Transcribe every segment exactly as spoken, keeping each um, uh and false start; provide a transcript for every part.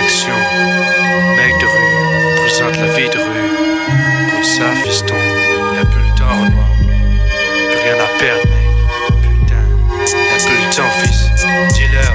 Action, mec de rue, représente la vie de rue. Comme ça, fiston, y'a plus le temps, Renoir. Plus rien à perdre, mec. Putain, y'a plus le temps, fils. Dis-leur,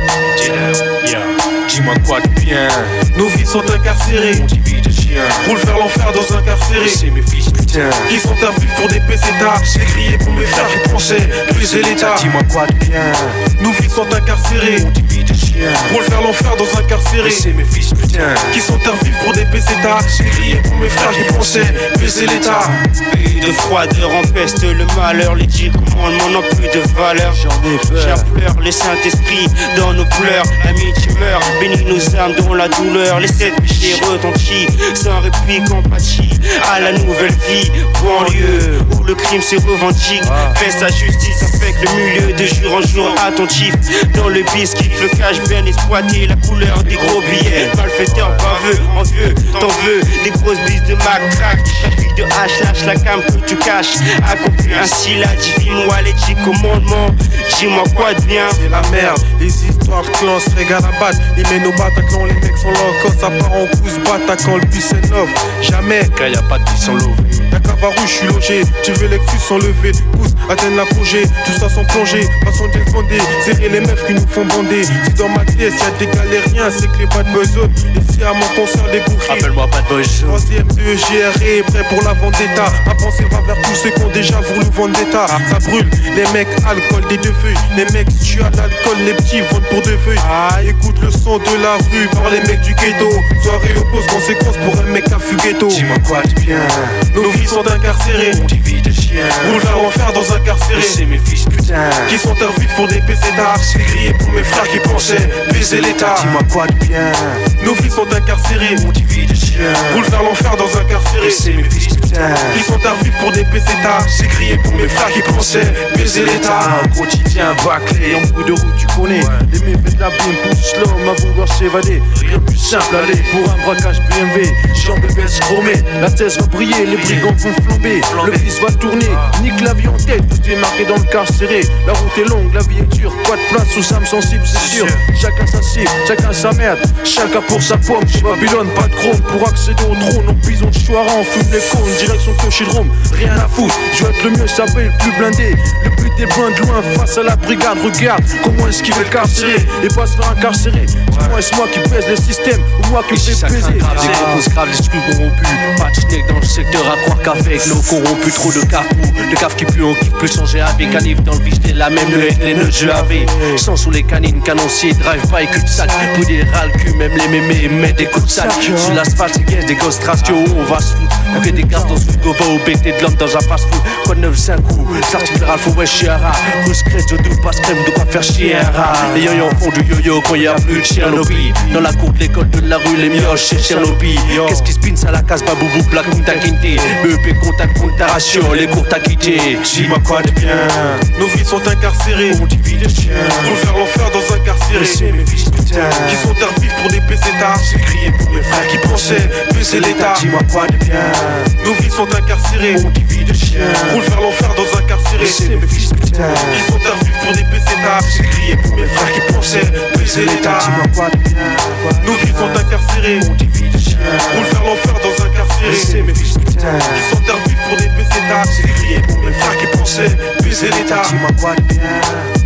dis-leur, yeah. Dis-moi quoi de bien. Nos vies sont incarcérées, on dit vie de chien. Roule vers l'enfer dans un carcéré. C'est mes fils, putain. Qui sont à vivre pour des pesetas. J'ai crié pour mes frères qui pensaient briser l'état. Dis-moi quoi de bien. Nos vies sont incarcérées, on dit vie de chien. Roule vers l'enfer dans un carcéré. C'est mes fils, putain. Qui sont à vivre pour des pesetas. J'ai crié pour mes frères qui pensaient briser l'état. Pays de froideur empeste le malheur. Les dix commandements n'ont plus de valeur. J'en ai peur. J'ai peur, le Saint-Esprit dans nos pleurs. Amis, tu meurs, bénis nos âmes dans la douleur. Les sept péchés retentissent sans répit, compatis à la nouvelle vie. Banlieue où le crime se revendique. Fait sa justice avec le milieu de jour en jour attentif. Dans le biscuit, le cache bien exploité. La couleur des gros billets. Malfaiteur, baveux, envieux, t'en veux. Des grosses bises de Mac, crack. La pique de H, lâche la cam que tu caches. Accomplis ainsi la divine loi, les dix commandements. Dis-moi quoi de bien. C'est la merde, les histoires de clans se régalent à battre. Ils mènent au Bataclan, les mecs sont là quand ça part en cousse. Bataclan, le bus est neuf. Jamais, quand y'a pas de vie sans lever. y'a Cavarou, j'suis logé. Tu veux les fus sans lever. Pousse, atteindre l'apogée. Tout ça sans plonger. Façon de fonder. Serrer les meufs qui nous font bander. Si dans ma tête y'a des galériens, c'est que les bad boys zone. Et si à mon concert les gourris. Appelle-moi pas de boys. Troisième de G R E, prêt pour la vendetta. Ma pensée va vers tous ceux qui ont déjà voulu vendre d'état. Ça brûle, les mecs, alcool des deux feuilles. Les mecs, si tu as l'alcool, les petits vendent pour deux feuilles. Ah, écoute le son de la rue par les mecs du ghetto. Soirée oppose, conséquence pour un mec à ghetto. Dis-moi quoi de bien. Nos vies sont incarcérées, on dit vie de chien. Roule vers l'enfer dans un carcéré. C'est mes fils, putain. Qui sont à vivre pour des pesetas. J'ai crié pour mes frères qui pensaient baiser l'état. Dis-moi quoi de bien. Nos vies sont incarcérées, on dit vie de chien. Roule vers l'enfer dans un carcéré. C'est mes fils, putain. Qui sont à vivre pour des pesetas. J'ai crié pour mes frères qui pensaient baiser l'état. Un quotidien bâclé, en bout de route tu connais. Les méfaits de la bime poussent l'homme à vouloir s'évader. Rien de plus simple, aller pour un braquage B M W. Jambes baissent chromées, la thèse va briller, les brigands vont flamber. Le bis va tourner, nique la vie en tête, tout est marqué dans le carcéré. La route est longue, la vie est dure, pas de place sous âme sensible, c'est sûr. Chacun sa cible, chacun sa merde, chacun pour sa pomme. Chez Babylone, pas de chrome pour accéder au trône. En prison de Chouara, on fume les cônes, direction Cochédrome. Rien à foutre, je vais être le mieux sapé, le plus blindé. Le but est loin de loin face à la brigade. Regarde comment esquiver le carcéré et pas se faire incarcérer. Dis-moi, est-ce moi qui pèse le système ou moi qui me fais baiser? Des grosses graves, l'esprit corrompu. Pas de schneck dans le secteur à croire qu'avec nos corrompus. Trop de cafou, de caf qui pue, on kiffe plus changer avec un livre dans le vide. La même le les nœuds je avais. Sans sous les canines, canoncier, drive-by, cul-de-sac. Pour des râles cul, même les mémés, mettent des coups de sac. Sur l'asphalte, c'est guess des gosses ratio, on va se foutre. On fait des gaz dans ce frigo, va au B T de l'homme dans un fast-food. Quoi de neuf, cinq coups, s'articule Ralph, ouais, chiara. Russe crête, je double passe crème, de quoi faire chier un rat. Les yo-yo font du yo-yo quand y'a plus de Tchernobyl. Dans la cour de l'école de la rue, les mioches, c'est Tchernobyl. Qu'est-ce qui spin ça la casse, baboubou, black, ta quinte. B E P, contact, compte ta ratio, les cours t'as quitté. Dis-moi quoi de bien. Nos vies sont incarcérées, On dit vie de chien. Roule vers l'enfer dans un carcéré. C'est mes fils, putain. Qui sont à vivre pour des pesetas. J'ai crié pour mes frères qui pensaient baiser l'état. Dis-moi quoi de bien. Nos vies sont incarcérées, On dit vie de chien. roule vers l'enfer dans un carcéré. C'est mes fils, putain. Ils sont à vivre pour des pesetas. J'ai crié pour mes frères qui pensaient baiser l'état. Dis-moi quoi de bien. Nos vies sont incarcérées, On dit vie de chien. roule vers l'enfer dans un carcéré. C'est mes fils, putain. Ils sont à vivre pour des pesetas. J'ai crié pour mes frères qui pensaient baiser l'état. Dis-moi quoi de bien.